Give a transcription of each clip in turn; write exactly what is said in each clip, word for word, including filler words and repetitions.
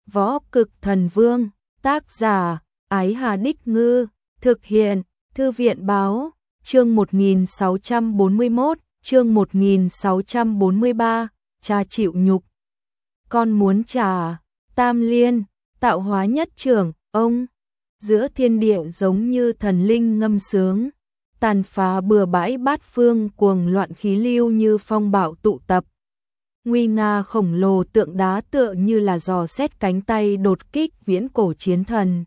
Võ Cực Thần Vương, tác giả, Ái Hà Đích Ngư, thực hiện, Thư viện Báo, chương một nghìn sáu trăm bốn mươi mốt, chương một nghìn sáu trăm bốn mươi ba, cha chịu nhục. Con muốn trả, Tam Liên, tạo hóa nhất trưởng, ông, giữa thiên địa giống như thần linh ngâm sướng, tàn phá bừa bãi bát phương cuồng loạn khí lưu như phong bạo tụ tập. Nguy nga khổng lồ tượng đá tựa như là giò xét cánh tay đột kích viễn cổ chiến thần.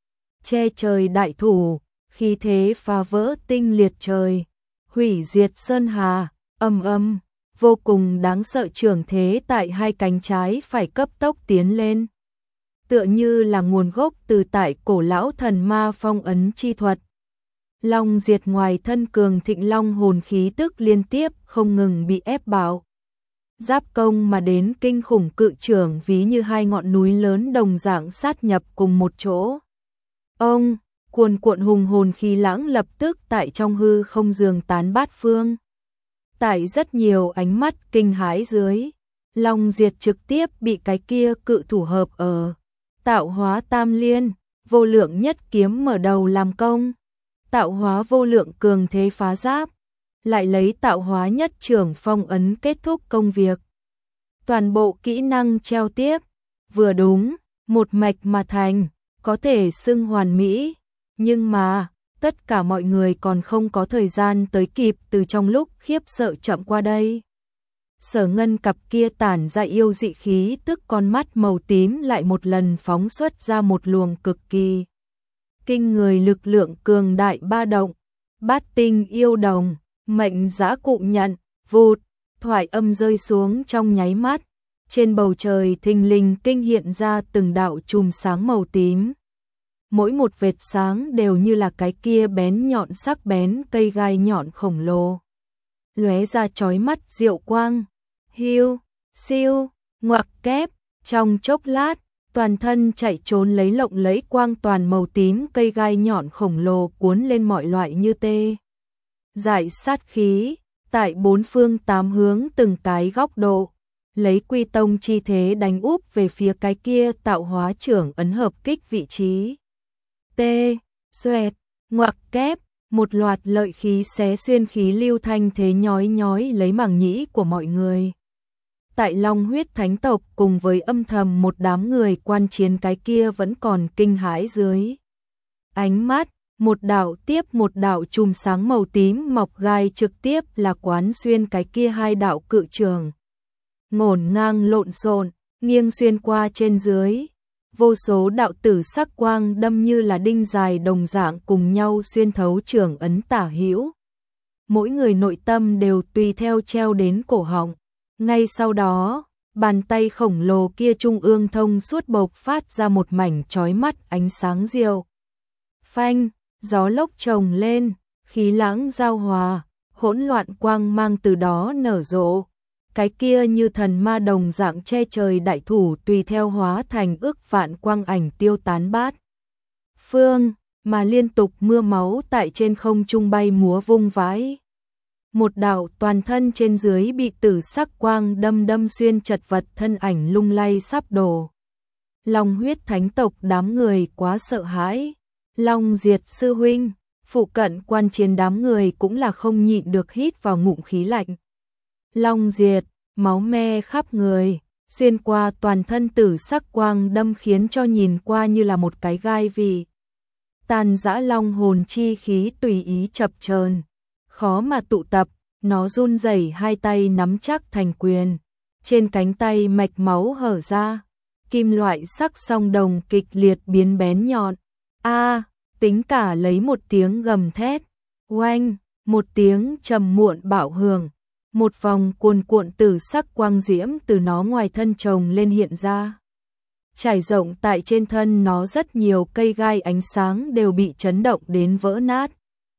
Che trời đại thủ, khí thế phá vỡ tinh liệt trời, hủy diệt sơn hà, âm âm, vô cùng đáng sợ trưởng thế tại hai cánh trái phải cấp tốc tiến lên. Tựa như là nguồn gốc từ tại cổ lão thần ma phong ấn chi thuật. Long diệt ngoài thân cường thịnh long hồn khí tức liên tiếp không ngừng bị ép bạo. Giáp công mà đến kinh khủng cự trưởng ví như hai ngọn núi lớn đồng dạng sát nhập cùng một chỗ. Ông, cuồn cuộn hùng hồn khí lãng lập tức tại trong hư không giường tán bát phương. Tại rất nhiều ánh mắt kinh hãi dưới, Long diệt trực tiếp bị cái kia cự thủ hợp ở. Tạo hóa tam liên, vô lượng nhất kiếm mở đầu làm công. Tạo hóa vô lượng cường thế phá giáp. Lại lấy tạo hóa nhất trưởng phong ấn kết thúc công việc. Toàn bộ kỹ năng treo tiếp, vừa đúng, một mạch mà thành, có thể xưng hoàn mỹ, nhưng mà, tất cả mọi người còn không có thời gian tới kịp từ trong lúc khiếp sợ chậm qua đây. Sở Ngân cặp kia tản ra yêu dị khí tức con mắt màu tím lại một lần phóng xuất ra một luồng cực kỳ kinh người lực lượng cường đại ba động, bát tinh yêu đồng. Mệnh giã cụ nhận, vụt, thoại âm rơi xuống trong nháy mắt, trên bầu trời thình lình kinh hiện ra từng đạo chùm sáng màu tím. Mỗi một vệt sáng đều như là cái kia bén nhọn sắc bén cây gai nhọn khổng lồ. Lóe ra chói mắt diệu quang, hiu, siêu, ngoặc kép, trong chốc lát, toàn thân chạy trốn lấy lộng lẫy quang toàn màu tím cây gai nhọn khổng lồ cuốn lên mọi loại như tê. Giải sát khí, tại bốn phương tám hướng từng cái góc độ, lấy quy tông chi thế đánh úp về phía cái kia tạo hóa trưởng ấn hợp kích vị trí. T, xoẹt, ngoặc kép, một loạt lợi khí xé xuyên khí lưu thanh thế nhói nhói lấy màng nhĩ của mọi người. Tại Long huyết thánh tộc cùng với âm thầm một đám người quan chiến cái kia vẫn còn kinh hãi dưới. Ánh mắt. Một đạo tiếp một đạo chùm sáng màu tím mọc gai trực tiếp là quán xuyên cái kia hai đạo cự trường. Ngổn ngang lộn xộn, nghiêng xuyên qua trên dưới. Vô số đạo tử sắc quang đâm như là đinh dài đồng dạng cùng nhau xuyên thấu trường ấn tả hữu. Mỗi người nội tâm đều tùy theo treo đến cổ họng. Ngay sau đó, bàn tay khổng lồ kia trung ương thông suốt bộc phát ra một mảnh chói mắt ánh sáng diệu. Phanh. Gió lốc trồng lên, khí lãng giao hòa, hỗn loạn quang mang từ đó nở rộ. Cái kia như thần ma đồng dạng che trời đại thủ tùy theo hóa thành ước vạn quang ảnh tiêu tán bát phương, mà liên tục mưa máu tại trên không trung bay múa vung vãi. Một đạo toàn thân trên dưới bị tử sắc quang đâm đâm xuyên chật vật thân ảnh lung lay sắp đổ. Long huyết thánh tộc đám người quá sợ hãi. Long diệt sư huynh, phụ cận quan chiến đám người cũng là không nhịn được hít vào ngụm khí lạnh. Long diệt, máu me khắp người, xuyên qua toàn thân tử sắc quang đâm khiến cho nhìn qua như là một cái gai vì. Tàn dã long hồn chi khí tùy ý chập chờn, khó mà tụ tập, nó run rẩy hai tay nắm chắc thành quyền. Trên cánh tay mạch máu hở ra, kim loại sắc song đồng kịch liệt biến bén nhọn. A, à, tính cả lấy một tiếng gầm thét, oanh, một tiếng trầm muộn bạo hưởng, một vòng cuồn cuộn tử sắc quang diễm từ nó ngoài thân chồng lên hiện ra. Trải rộng tại trên thân nó rất nhiều cây gai ánh sáng đều bị chấn động đến vỡ nát.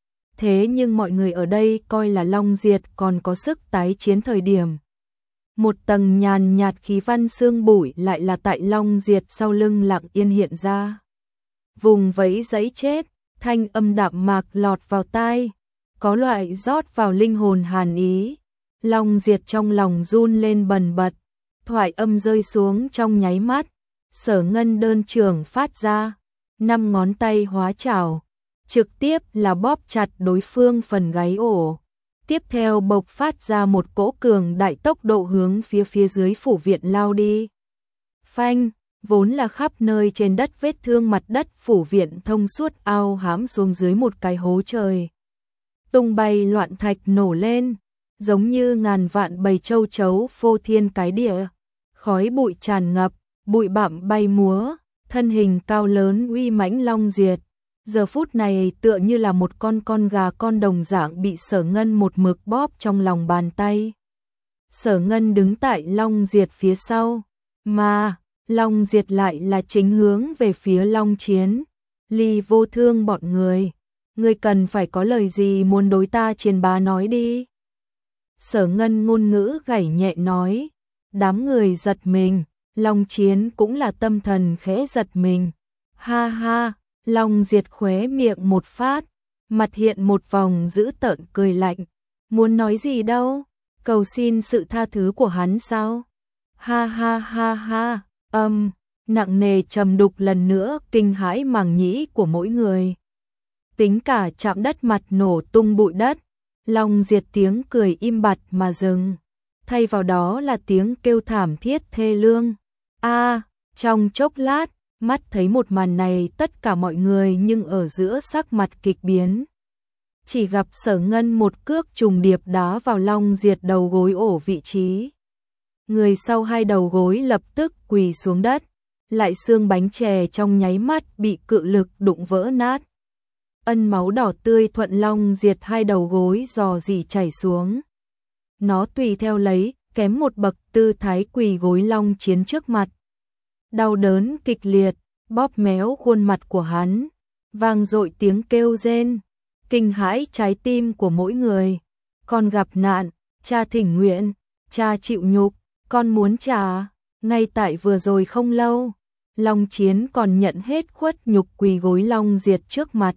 Thế nhưng mọi người ở đây coi là Long diệt còn có sức tái chiến thời điểm. Một tầng nhàn nhạt khí văn sương bụi lại là tại Long diệt sau lưng lặng yên hiện ra. Vùng vẫy giấy chết, thanh âm đạm mạc lọt vào tai, có loại rót vào linh hồn hàn ý. Long diệt trong lòng run lên bần bật, thoại âm rơi xuống trong nháy mắt, Sở Ngân đơn trường phát ra, năm ngón tay hóa chảo, trực tiếp là bóp chặt đối phương phần gáy ổ. Tiếp theo bộc phát ra một cỗ cường đại tốc độ hướng phía phía dưới phủ viện lao đi. Phanh, vốn là khắp nơi trên đất vết thương mặt đất phủ viện thông suốt ao hãm xuống dưới một cái hố trời. Tung bay loạn thạch nổ lên, giống như ngàn vạn bầy châu chấu phô thiên cái địa. Khói bụi tràn ngập, bụi bặm bay múa, thân hình cao lớn uy mãnh Long Diệt. Giờ phút này tựa như là một con con gà con đồng dạng bị Sở Ngân một mực bóp trong lòng bàn tay. Sở Ngân đứng tại Long Diệt phía sau, mà Long Diệt lại là chính hướng về phía Long Chiến. Ly Vô Thương bọn người, người cần phải có lời gì muốn đối ta truyền bá nói đi. Sở Ngân ngôn ngữ gảy nhẹ nói, đám người giật mình, Long Chiến cũng là tâm thần khẽ giật mình. Ha ha, Long Diệt khóe miệng một phát, mặt hiện một vòng dữ tợn cười lạnh. Muốn nói gì đâu, cầu xin sự tha thứ của hắn sao? Ha ha ha ha, âm, nặng nề trầm đục lần nữa kinh hãi màng nhĩ của mỗi người. Tính cả chạm đất mặt nổ tung bụi đất, Long Diệt tiếng cười im bặt mà dừng. Thay vào đó là tiếng kêu thảm thiết thê lương. A, trong chốc lát, mắt thấy một màn này tất cả mọi người nhưng ở giữa sắc mặt kịch biến. Chỉ gặp Sở Ngân một cước trùng điệp đá vào Long Diệt đầu gối ổ vị trí. Người sau hai đầu gối lập tức quỳ xuống đất, lại xương bánh chè trong nháy mắt bị cự lực đụng vỡ nát. Ân máu đỏ tươi thuận Long Diệt hai đầu gối dò dỉ chảy xuống. Nó tùy theo lấy, kém một bậc tư thái quỳ gối Long Chiến trước mặt. Đau đớn kịch liệt, bóp méo khuôn mặt của hắn, vang dội tiếng kêu rên, kinh hãi trái tim của mỗi người. Con gặp nạn, cha thỉnh nguyện, cha chịu nhục, con muốn trả. Ngay tại vừa rồi không lâu, Long Chiến còn nhận hết khuất nhục quỳ gối Long Diệt trước mặt.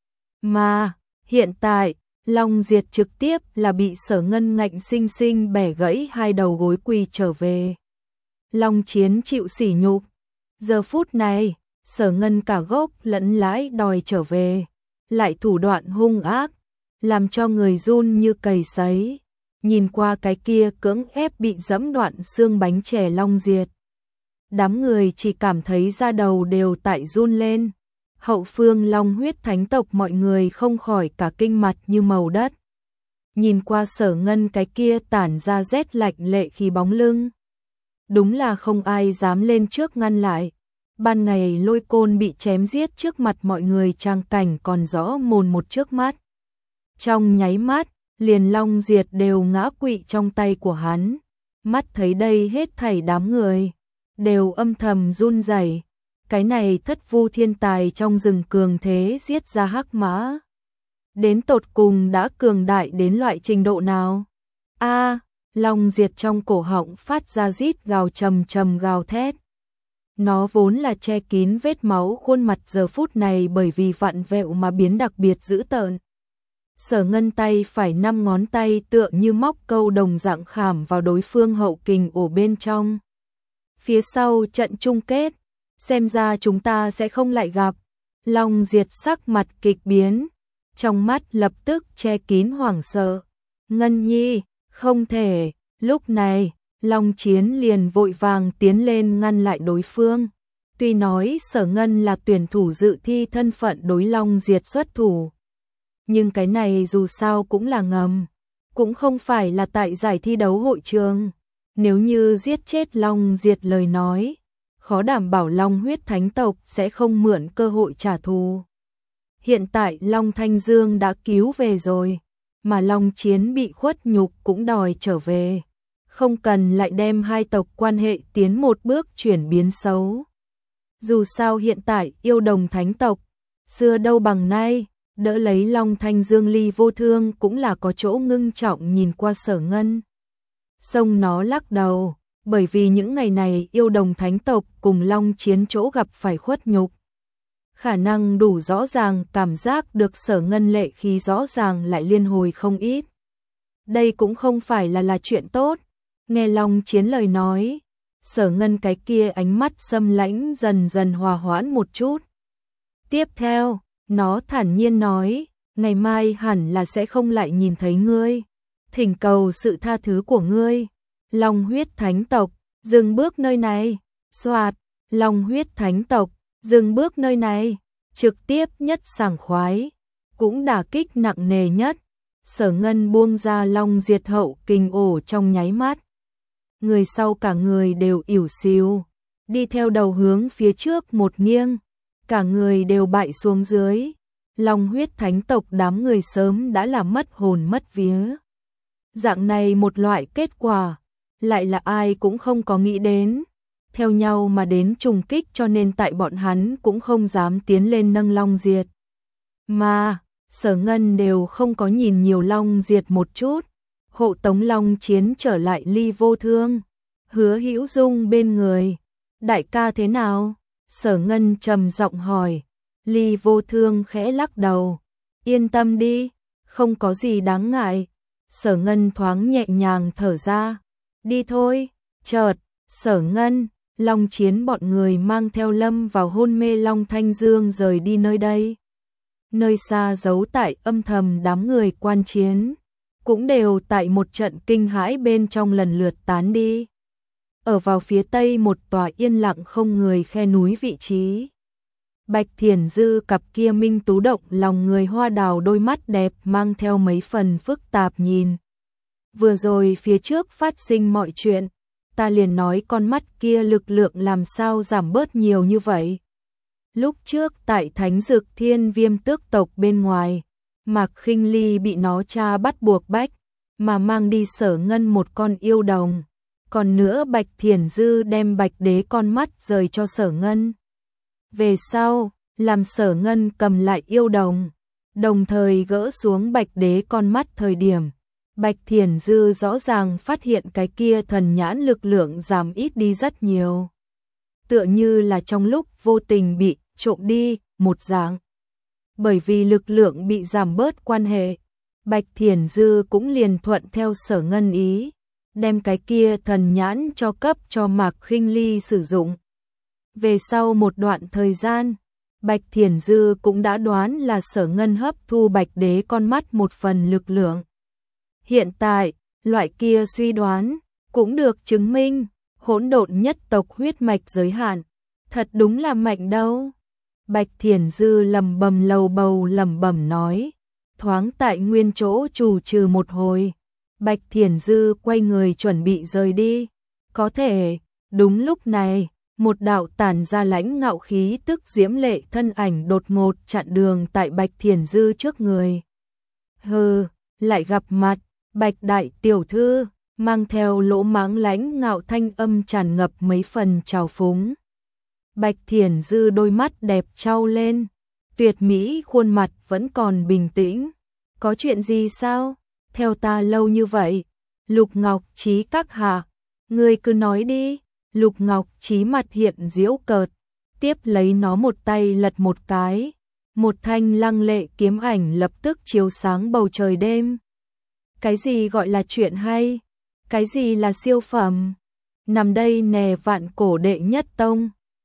Mà, hiện tại, Long Diệt trực tiếp là bị Sở Ngân ngạnh sinh sinh bẻ gãy hai đầu gối quỳ trở về. Long Chiến chịu sỉ nhục. Giờ phút này, Sở Ngân cả gốc lẫn lãi đòi trở về, lại thủ đoạn hung ác, làm cho người run như cầy sấy. Nhìn qua cái kia cưỡng ép bị dẫm đoạn xương bánh chè Long Diệt, đám người chỉ cảm thấy da đầu đều tại run lên. Hậu phương Long Huyết Thánh tộc mọi người không khỏi cả kinh mặt như màu đất. Nhìn qua Sở Ngân cái kia tản ra rét lạnh lệ khi bóng lưng, đúng là không ai dám lên trước ngăn lại. Ban ngày Lôi Côn bị chém giết trước mặt mọi người trang cảnh còn rõ mồn một trước mắt. Trong nháy mắt, liền Long Diệt đều ngã quỵ trong tay của hắn. Mắt thấy đây hết thảy đám người đều âm thầm run rẩy. Cái này Thất Vu thiên tài trong rừng cường thế giết ra hắc mã, đến tột cùng đã cường đại đến loại trình độ nào? A, Long Diệt trong cổ họng phát ra rít gào trầm trầm gào thét. Nó vốn là che kín vết máu khuôn mặt giờ phút này bởi vì vặn vẹo mà biến đặc biệt dữ tợn. Sở Ngân tay phải năm ngón tay tựa như móc câu đồng dạng khảm vào đối phương hậu kình ổ bên trong. Phía sau trận chung kết, xem ra chúng ta sẽ không lại gặp. Long Diệt sắc mặt kịch biến, trong mắt lập tức che kín hoảng sợ. Ngân Nhi, không thể. Lúc này, Long Chiến liền vội vàng tiến lên ngăn lại đối phương. Tuy nói Sở Ngân là tuyển thủ dự thi thân phận đối Long Diệt xuất thủ, nhưng cái này dù sao cũng là ngầm, cũng không phải là tại giải thi đấu hội trường. Nếu như giết chết Long Diệt lời nói, khó đảm bảo Long Huyết Thánh tộc sẽ không mượn cơ hội trả thù. Hiện tại Long Thanh Dương đã cứu về rồi, mà Long Chiến bị khuất nhục cũng đòi trở về. Không cần lại đem hai tộc quan hệ tiến một bước chuyển biến xấu. Dù sao hiện tại yêu đồng thánh tộc, xưa đâu bằng nay, đỡ lấy Long Thanh Dương Ly Vô Thương cũng là có chỗ ngưng trọng nhìn qua Sở Ngân. Xong nó lắc đầu, bởi vì những ngày này yêu đồng thánh tộc cùng Long Chiến chỗ gặp phải khuất nhục. Khả năng đủ rõ ràng cảm giác được Sở Ngân lệ khí rõ ràng lại liên hồi không ít. Đây cũng không phải là là chuyện tốt. Nghe Long Chiến lời nói, Sở Ngân cái kia ánh mắt xâm lãnh dần dần hòa hoãn một chút. Tiếp theo, nó thản nhiên nói, ngày mai hẳn là sẽ không lại nhìn thấy ngươi. Thỉnh cầu sự tha thứ của ngươi. Long huyết thánh tộc, dừng bước nơi này. Soạt, Long huyết thánh tộc, dừng bước nơi này. Trực tiếp nhất sảng khoái, cũng đả kích nặng nề nhất. Sở Ngân buông ra Long diệt hậu kình ổ trong nháy mắt. Người sau cả người đều ỉu xìu, đi theo đầu hướng phía trước một nghiêng, cả người đều bại xuống dưới. Long huyết thánh tộc đám người sớm đã là mất hồn mất vía. Dạng này một loại kết quả, lại là ai cũng không có nghĩ đến. Theo nhau mà đến trùng kích, cho nên tại bọn hắn cũng không dám tiến lên nâng Long diệt. Mà, Sở Ngân đều không có nhìn nhiều Long diệt một chút. Hộ tống Long chiến trở lại Ly Vô Thương. Hứa Hữu Dung bên người. Đại ca thế nào? Sở Ngân trầm giọng hỏi. Ly Vô Thương khẽ lắc đầu. Yên tâm đi, không có gì đáng ngại. Sở Ngân thoáng nhẹ nhàng thở ra. Đi thôi. Chợt, Sở Ngân, Long chiến bọn người mang theo Lâm vào hôn mê Long Thanh Dương rời đi nơi đây. Nơi xa giấu tại âm thầm đám người quan chiến, cũng đều tại một trận kinh hãi bên trong lần lượt tán đi. Ở vào phía tây một tòa yên lặng không người khe núi vị trí. Bạch Thiển Dư cặp kia minh tú động lòng người hoa đào đôi mắt đẹp mang theo mấy phần phức tạp nhìn. Vừa rồi phía trước phát sinh mọi chuyện, ta liền nói con mắt kia lực lượng làm sao giảm bớt nhiều như vậy. Lúc trước tại Thánh Dực Thiên Viêm tước tộc bên ngoài, Mạc Khinh Ly bị nó cha bắt buộc bách, mà mang đi Sở Ngân một con yêu đồng. Còn nữa Bạch Thiển Dư đem Bạch Đế con mắt rời cho Sở Ngân. Về sau, làm Sở Ngân cầm lại yêu đồng, đồng thời gỡ xuống Bạch Đế con mắt thời điểm. Bạch Thiển Dư rõ ràng phát hiện cái kia thần nhãn lực lượng giảm ít đi rất nhiều. Tựa như là trong lúc vô tình bị trộm đi, một dạng. Bởi vì lực lượng bị giảm bớt quan hệ, Bạch Thiển Dư cũng liền thuận theo Sở Ngân ý, đem cái kia thần nhãn cho cấp cho Mạc Khinh Ly sử dụng. Về sau một đoạn thời gian, Bạch Thiển Dư cũng đã đoán là Sở Ngân hấp thu Bạch Đế con mắt một phần lực lượng. Hiện tại, loại kia suy đoán cũng được chứng minh, hỗn độn nhất tộc huyết mạch giới hạn, thật đúng là mạnh đâu. Bạch Thiển Dư lầm bầm lầu bầu lầm bầm nói, thoáng tại nguyên chỗ trù trừ một hồi. Bạch Thiển Dư quay người chuẩn bị rời đi. Có thể, đúng lúc này, một đạo tản ra lãnh ngạo khí tức diễm lệ thân ảnh đột ngột chặn đường tại Bạch Thiển Dư trước người. Hừ, lại gặp mặt, Bạch đại tiểu thư, mang theo lỗ mãng lãnh ngạo thanh âm tràn ngập mấy phần trào phúng. Bạch Thiển Dư đôi mắt đẹp trao lên, tuyệt mỹ khuôn mặt vẫn còn bình tĩnh. Có chuyện gì sao? Theo ta lâu như vậy. Lục Ngọc Trí các hạ, ngươi cứ nói đi. Lục Ngọc Trí mặt hiện giễu cợt, tiếp lấy nó một tay lật một cái. Một thanh lăng lệ kiếm ảnh lập tức chiếu sáng bầu trời đêm. Cái gì gọi là chuyện hay? Cái gì là siêu phẩm? Nằm đây nè vạn cổ đệ nhất tông.